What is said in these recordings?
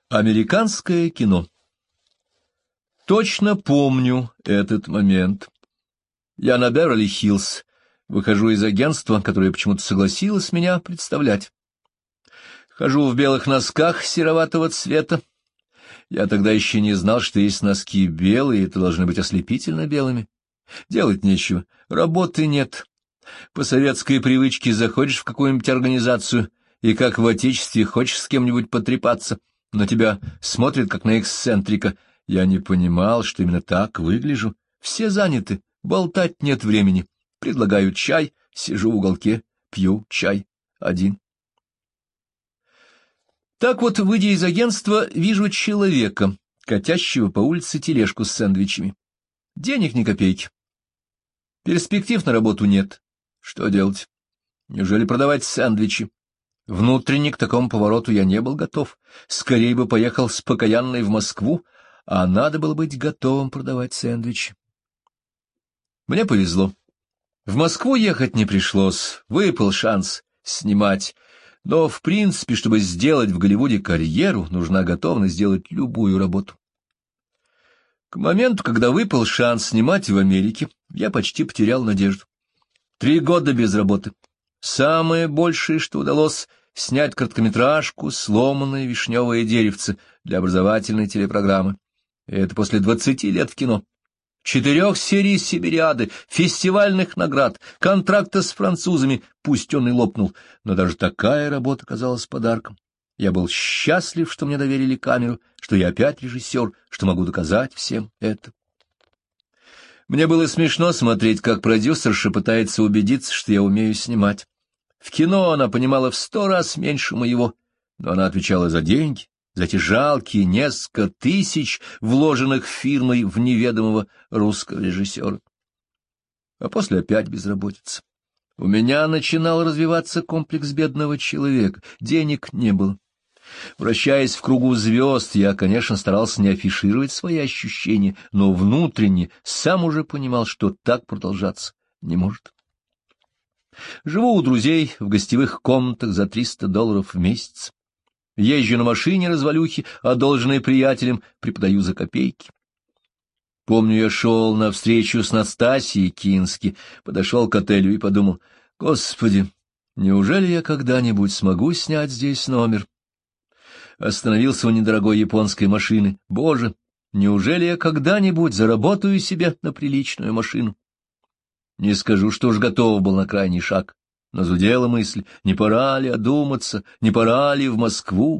Американское кино. Точно помню этот момент. Я на Беверли-Хиллз, выхожу из агентства, которое почему-то согласилось меня представлять. Хожу в белых носках сероватого цвета. Я тогда еще не знал, что есть носки белые, и это должны быть ослепительно белыми. Делать нечего, работы нет. По советской привычке заходишь в какую-нибудь организацию, и как в отечестве хочешь с кем-нибудь потрепаться, но тебя смотрят как на эксцентрика. Я не понимал, что именно так выгляжу. Все заняты, болтать нет времени. Предлагают чай, сижу в уголке, пью чай один. Так вот, выйдя из агентства, вижу человека, катящего по улице тележку с сэндвичами. Денег ни копейки. Перспектив на работу нет. Что делать? Неужели продавать сэндвичи? Внутренне к такому повороту я не был готов. Скорее бы поехал с покаянной в Москву, а надо было быть готовым продавать сэндвичи. Мне повезло. В Москву ехать не пришлось, выпал шанс снимать. Но, в принципе, чтобы сделать в Голливуде карьеру, нужна готовность сделать любую работу. К моменту, когда выпал шанс снимать в Америке, я почти потерял надежду. 3 года без работы. Самое большее, что удалось, снять короткометражку «Сломанное вишневое деревце» для образовательной телепрограммы. И это после 20 лет в кино. 4 серий «Сибириады», фестивальных наград, контракта с французами, пусть он и лопнул, но даже такая работа казалась подарком. Я был счастлив, что мне доверили камеру, что я опять режиссер, что могу доказать всем это. Мне было смешно смотреть, как продюсерша пытается убедиться, что я умею снимать. В кино она понимала в 100 раз меньше моего, но она отвечала за деньги, за те жалкие несколько тысяч, вложенных фирмой в неведомого русского режиссера. А после опять безработица. У меня начинал развиваться комплекс бедного человека, денег не было. Вращаясь в кругу звезд, я, конечно, старался не афишировать свои ощущения, но внутренне сам уже понимал, что так продолжаться не может. Живу у друзей в гостевых комнатах за $300 в месяц. Езжу на машине развалюхи, одолженной приятелям, преподаю за копейки. Помню, я шел на встречу с Настасьей Кински, подошел к отелю и подумал: «Господи, неужели я когда-нибудь смогу снять здесь номер?» Остановился у недорогой японской машины. «Боже, неужели я когда-нибудь заработаю себе на приличную машину?» Не скажу, что уж готов был на крайний шаг, но зудела мысль: не пора ли одуматься, не пора ли в Москву?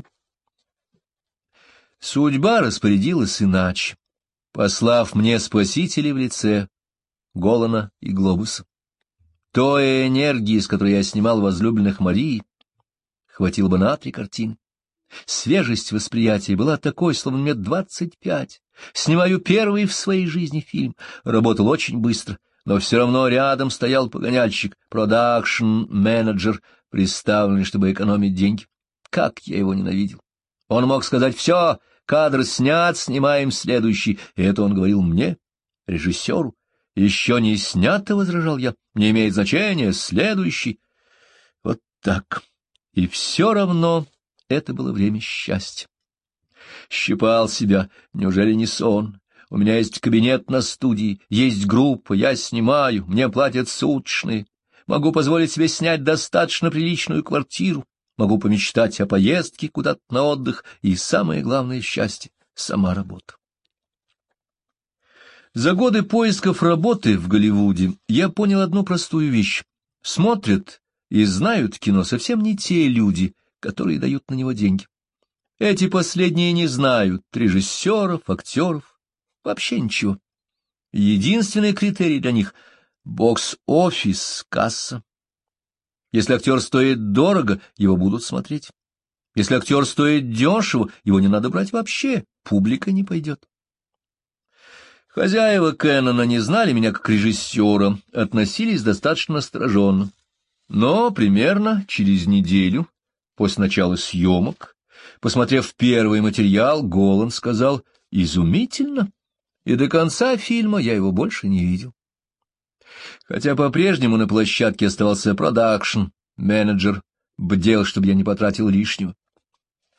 Судьба распорядилась иначе, послав мне спасителей в лице Голана и Глобуса. Той энергии, с которой я снимал возлюбленных Марии, хватило бы на 3 картины. Свежесть восприятия была такой, словно мне 25. Снимаю первый в своей жизни фильм. Работал очень быстро, но все равно рядом стоял погоняльщик, продакшн-менеджер, приставленный, чтобы экономить деньги. Как я его ненавидел! Он мог сказать: «Все, кадр снят, снимаем следующий». И это он говорил мне, режиссеру. «Еще не снято», — возражал я, — «не имеет значения, следующий». Вот так. И все равно это было время счастья. Щипал себя. Неужели не сон? У меня есть кабинет на студии, есть группа, я снимаю, мне платят суточные. Могу позволить себе снять достаточно приличную квартиру, могу помечтать о поездке куда-то на отдых, и самое главное счастье — сама работа. За годы поисков работы в Голливуде я понял одну простую вещь. Смотрят и знают кино совсем не те люди, которые дают на него деньги. Эти последние не знают режиссеров, актеров, вообще ничего. Единственный критерий для них — бокс-офис, касса. Если актер стоит дорого, его будут смотреть. Если актер стоит дешево, его не надо брать вообще, публика не пойдет. Хозяева Кэнона не знали меня как режиссера, относились достаточно настороженно. Но примерно через неделю после начала съемок, посмотрев первый материал, Голан сказал: «Изумительно!» И до конца фильма я его больше не видел. Хотя по-прежнему на площадке оставался продакшн-менеджер, бдел, чтобы я не потратил лишнего.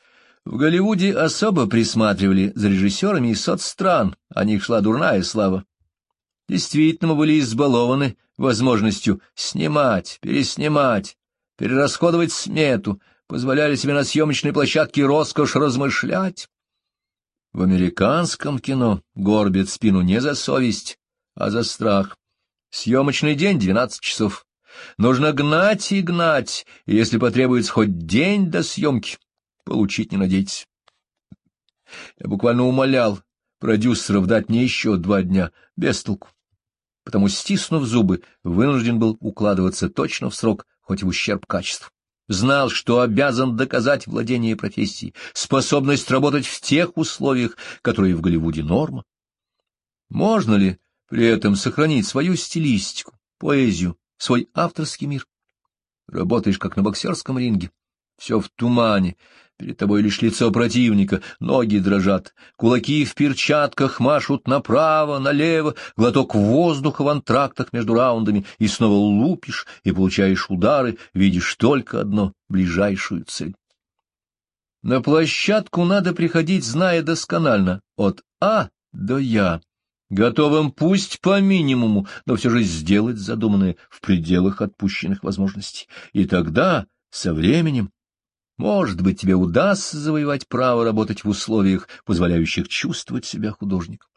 В Голливуде особо присматривали за режиссерами из соцстран, о них шла дурная слава. Действительно, мы были избалованы возможностью снимать, переснимать, перерасходовать смету, позволяли себе на съемочной площадке роскошь размышлять. В американском кино горбят спину не за совесть, а за страх. Съемочный день — 12 часов. Нужно гнать и гнать, и если потребуется хоть день до съемки, получить не надейтесь. Я буквально умолял продюсеров дать мне еще 2 дня, без толку. Потому, стиснув зубы, вынужден был укладываться точно в срок, хоть и в ущерб качеству. Знал, что обязан доказать владение профессией, способность работать в тех условиях, которые в Голливуде норма. Можно ли при этом сохранить свою стилистику, поэзию, свой авторский мир? Работаешь, как на боксерском ринге, все в тумане, перед тобой лишь лицо противника, ноги дрожат, кулаки в перчатках машут направо, налево, глоток воздуха в антрактах между раундами, и снова лупишь, и получаешь удары, видишь только одно — ближайшую цель. На площадку надо приходить, зная досконально, от А до Я, готовым пусть по минимуму, но все же сделать задуманное в пределах отпущенных возможностей. И тогда, со временем, может быть, тебе удастся завоевать право работать в условиях, позволяющих чувствовать себя художником.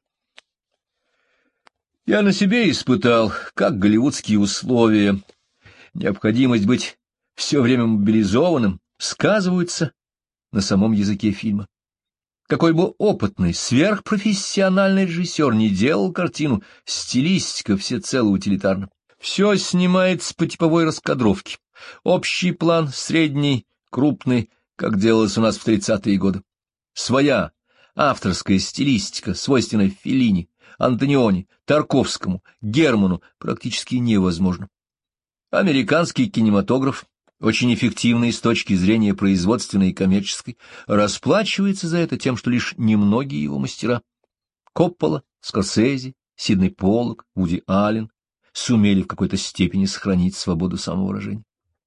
Я на себе испытал, как голливудские условия, необходимость быть все время мобилизованным, сказываются на самом языке фильма. Какой бы опытный, сверхпрофессиональный режиссер не делал картину, стилистика всецело утилитарна. Все снимается по типовой раскадровке. Общий план, средний, крупный, как делалось у нас в 30-е годы. Своя авторская стилистика, свойственная Феллини, Антониони, Тарковскому, Герману, практически невозможно. Американский кинематограф, очень эффективный с точки зрения производственной и коммерческой, расплачивается за это тем, что лишь немногие его мастера — Коппола, Скорсезе, Сидней Поллок, Вуди Аллен — сумели в какой-то степени сохранить свободу самовыражения.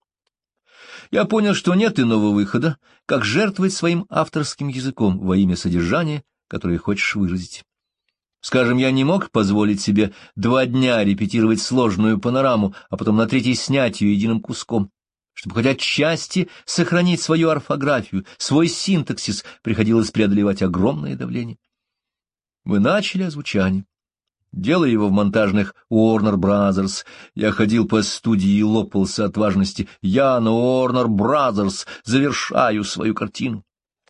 Я понял, что нет иного выхода, как жертвовать своим авторским языком во имя содержания, которое хочешь выразить. Скажем, я не мог позволить себе 2 дня репетировать сложную панораму, а потом на 3-й снять ее единым куском. Чтобы хоть отчасти сохранить свою орфографию, свой синтаксис, приходилось преодолевать огромное давление. Мы начали озвучание. Делая его в монтажных Warner Brothers, я ходил по студии и лопался от важности. Я на Warner Brothers завершаю свою картину.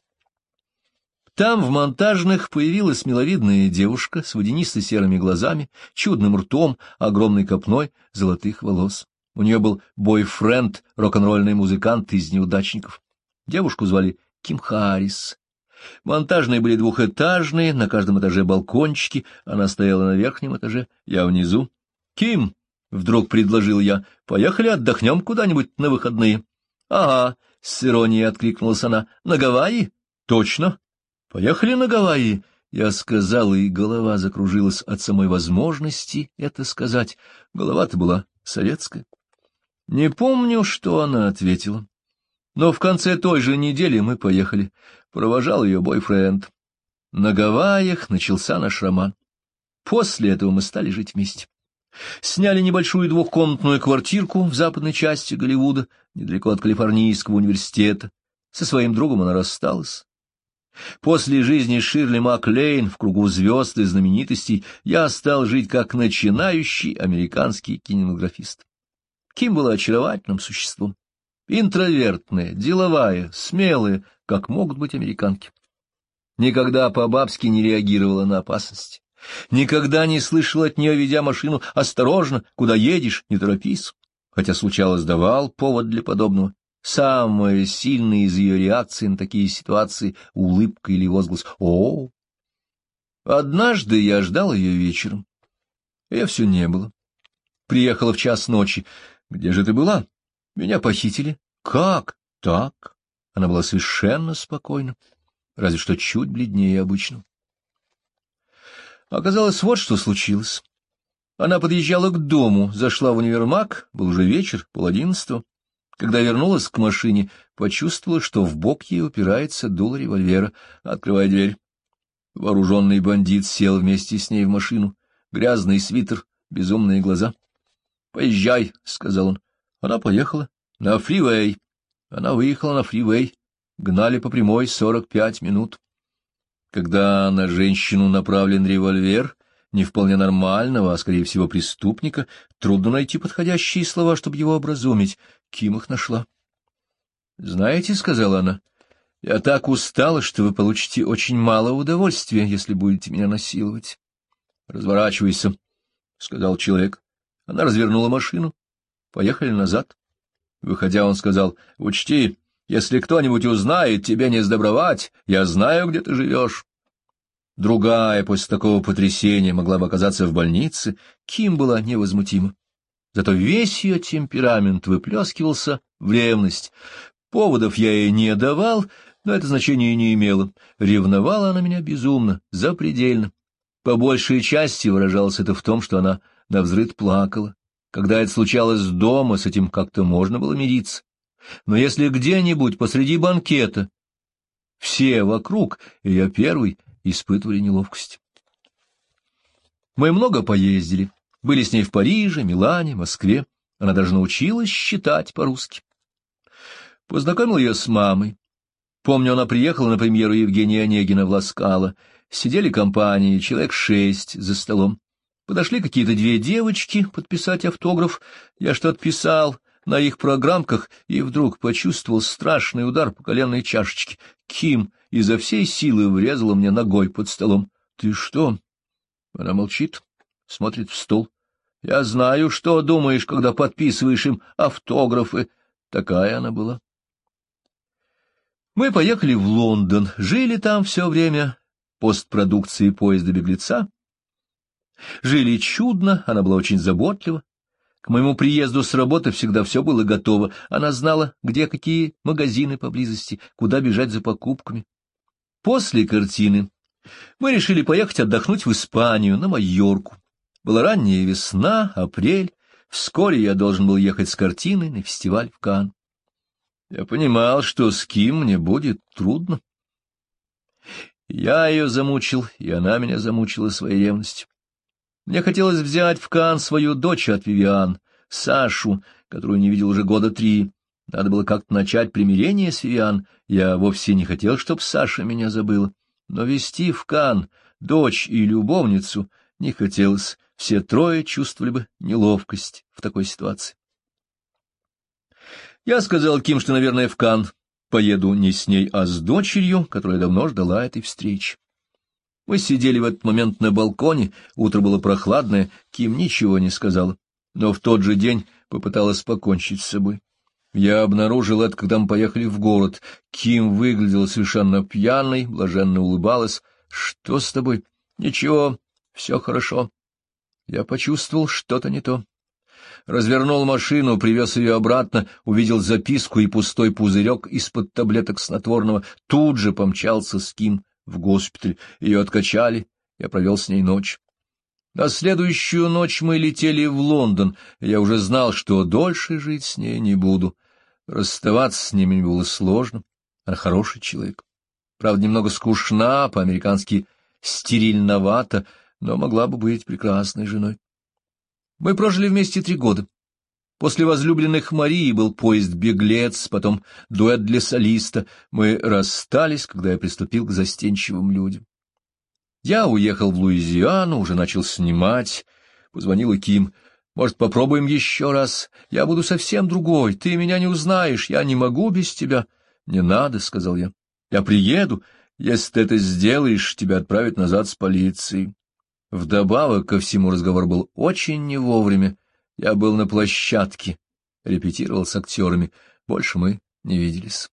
Там в монтажных появилась миловидная девушка с водянисто-серыми глазами, чудным ртом, огромной копной золотых волос. У нее был бойфренд, рок-н-ролльный музыкант из неудачников. Девушку звали Ким Харрис. Монтажные были 2-этажные, на каждом этаже балкончики, она стояла на верхнем этаже, я внизу. — Ким, — вдруг предложил я, — поехали отдохнем куда-нибудь на выходные. — Ага, — с иронией откликнулась она, — на Гавайи? — Точно. — Поехали на Гавайи. Я сказал, и голова закружилась от самой возможности это сказать. Голова-то была советская. Не помню, что она ответила. Но в конце той же недели мы поехали. Провожал ее бойфренд. На Гавайях начался наш роман. После этого мы стали жить вместе. Сняли небольшую 2-комнатную квартирку в западной части Голливуда, недалеко от Калифорнийского университета. Со своим другом она рассталась. После жизни Ширли Маклейн в кругу звезд и знаменитостей я стал жить как начинающий американский кинематографист. Ким была очаровательным существом. Интровертная, деловая, смелая, как могут быть американки. Никогда по-бабски не реагировала на опасность. Никогда не слышал от нее, ведя машину: «Осторожно, куда едешь, не торопись». Хотя случалось, давал повод для подобного. Самое сильное из ее реакций на такие ситуации — улыбка или возглас «О!». Однажды я ждал ее вечером. Ее все не было. Приехала в 1:00 ночи. «Где же ты была?» «Меня похитили». «Как так?» Она была совершенно спокойна, разве что чуть бледнее обычного. Оказалось, вот что случилось. Она подъезжала к дому, зашла в универмаг, был уже вечер, 10:30. Когда вернулась к машине, почувствовала, что в бок ей упирается дуло револьвера. «Открывай дверь». Вооруженный бандит сел вместе с ней в машину. Грязный свитер, безумные глаза. «Поезжай», — сказал он. Она поехала. «На фривей». Она выехала на фривей. Гнали по прямой 45 минут. Когда на женщину направлен револьвер, не вполне нормального, а, скорее всего, преступника, трудно найти подходящие слова, чтобы его образумить. Ким их нашла. «Знаете, — сказала она, — я так устала, что вы получите очень мало удовольствия, если будете меня насиловать». «Разворачивайся», — сказал человек. Она развернула машину. Поехали назад. Выходя, он сказал: «Учти, если кто-нибудь узнает, тебе не сдобровать, я знаю, где ты живешь». Другая после такого потрясения могла бы оказаться в больнице. Ким была невозмутима. Зато весь ее темперамент выплескивался в ревность. Поводов я ей не давал, но это значение не имело. Ревновала она меня безумно, запредельно. По большей части выражалось это в том, что она навзрыд плакала. Когда это случалось дома, с этим как-то можно было мириться. Но если где-нибудь посреди банкета все вокруг, и я первый, испытывали неловкость. Мы много поездили. Были с ней в Париже, Милане, Москве. Она даже научилась считать по-русски. Познакомил ее с мамой. Помню, она приехала на премьеру Евгения Онегина в Ла-Скала. Сидели компанией, человек 6 за столом. Подошли какие-то 2 девочки подписать автограф. Я что-то писал на их программках и вдруг почувствовал страшный удар по коленной чашечке. Ким изо всей силы врезала мне ногой под столом. «Ты что?» Она молчит, смотрит в стол. «Я знаю, что думаешь, когда подписываешь им автографы». Такая она была. Мы поехали в Лондон, жили там все время постпродукции «Поезда беглеца». Жили чудно, она была очень заботлива. К моему приезду с работы всегда все было готово. Она знала, где какие магазины поблизости, куда бежать за покупками. После картины мы решили поехать отдохнуть в Испанию, на Майорку. Была ранняя весна, апрель. Вскоре я должен был ехать с картиной на фестиваль в Канн. Я понимал, что с Ким мне будет трудно. Я ее замучил, и она меня замучила своей ревностью. Мне хотелось взять в Канн свою дочь от Вивиан, Сашу, которую не видел уже года 3. Надо было как-то начать примирение с Вивиан. Я вовсе не хотел, чтобы Саша меня забыла. Но везти в Канн дочь и любовницу не хотелось. Все 3 чувствовали бы неловкость в такой ситуации. Я сказал Ким, что, наверное, в Канн поеду не с ней, а с дочерью, которая давно ждала этой встречи. Мы сидели в этот момент на балконе, утро было прохладное, Ким ничего не сказала, но в тот же день попыталась покончить с собой. Я обнаружил это, когда мы поехали в город. Ким выглядела совершенно пьяной, блаженно улыбалась. «Что с тобой?» «Ничего, все хорошо». Я почувствовал что-то не то. Развернул машину, привез ее обратно, увидел записку и пустой пузырек из-под таблеток снотворного, тут же помчался с Ким в госпиталь. Ее откачали, я провел с ней ночь. На следующую ночь мы летели в Лондон, и я уже знал, что дольше жить с ней не буду. Расставаться с ними было сложно. Она хороший человек. Правда, немного скучна, по-американски стерильновата, но могла бы быть прекрасной женой. Мы прожили вместе 3 года. После возлюбленных Марии был поезд «Беглец», потом дуэт для солиста. Мы расстались, когда я приступил к застенчивым людям. Я уехал в Луизиану, уже начал снимать. Позвонила Ким. «Может, попробуем еще раз? Я буду совсем другой. Ты меня не узнаешь. Я не могу без тебя». «Не надо», — сказал я. «Я приеду. Если ты это сделаешь, тебя отправят назад с полицией». Вдобавок ко всему разговор был очень не вовремя. Я был на площадке, репетировал с актерами. Больше мы не виделись.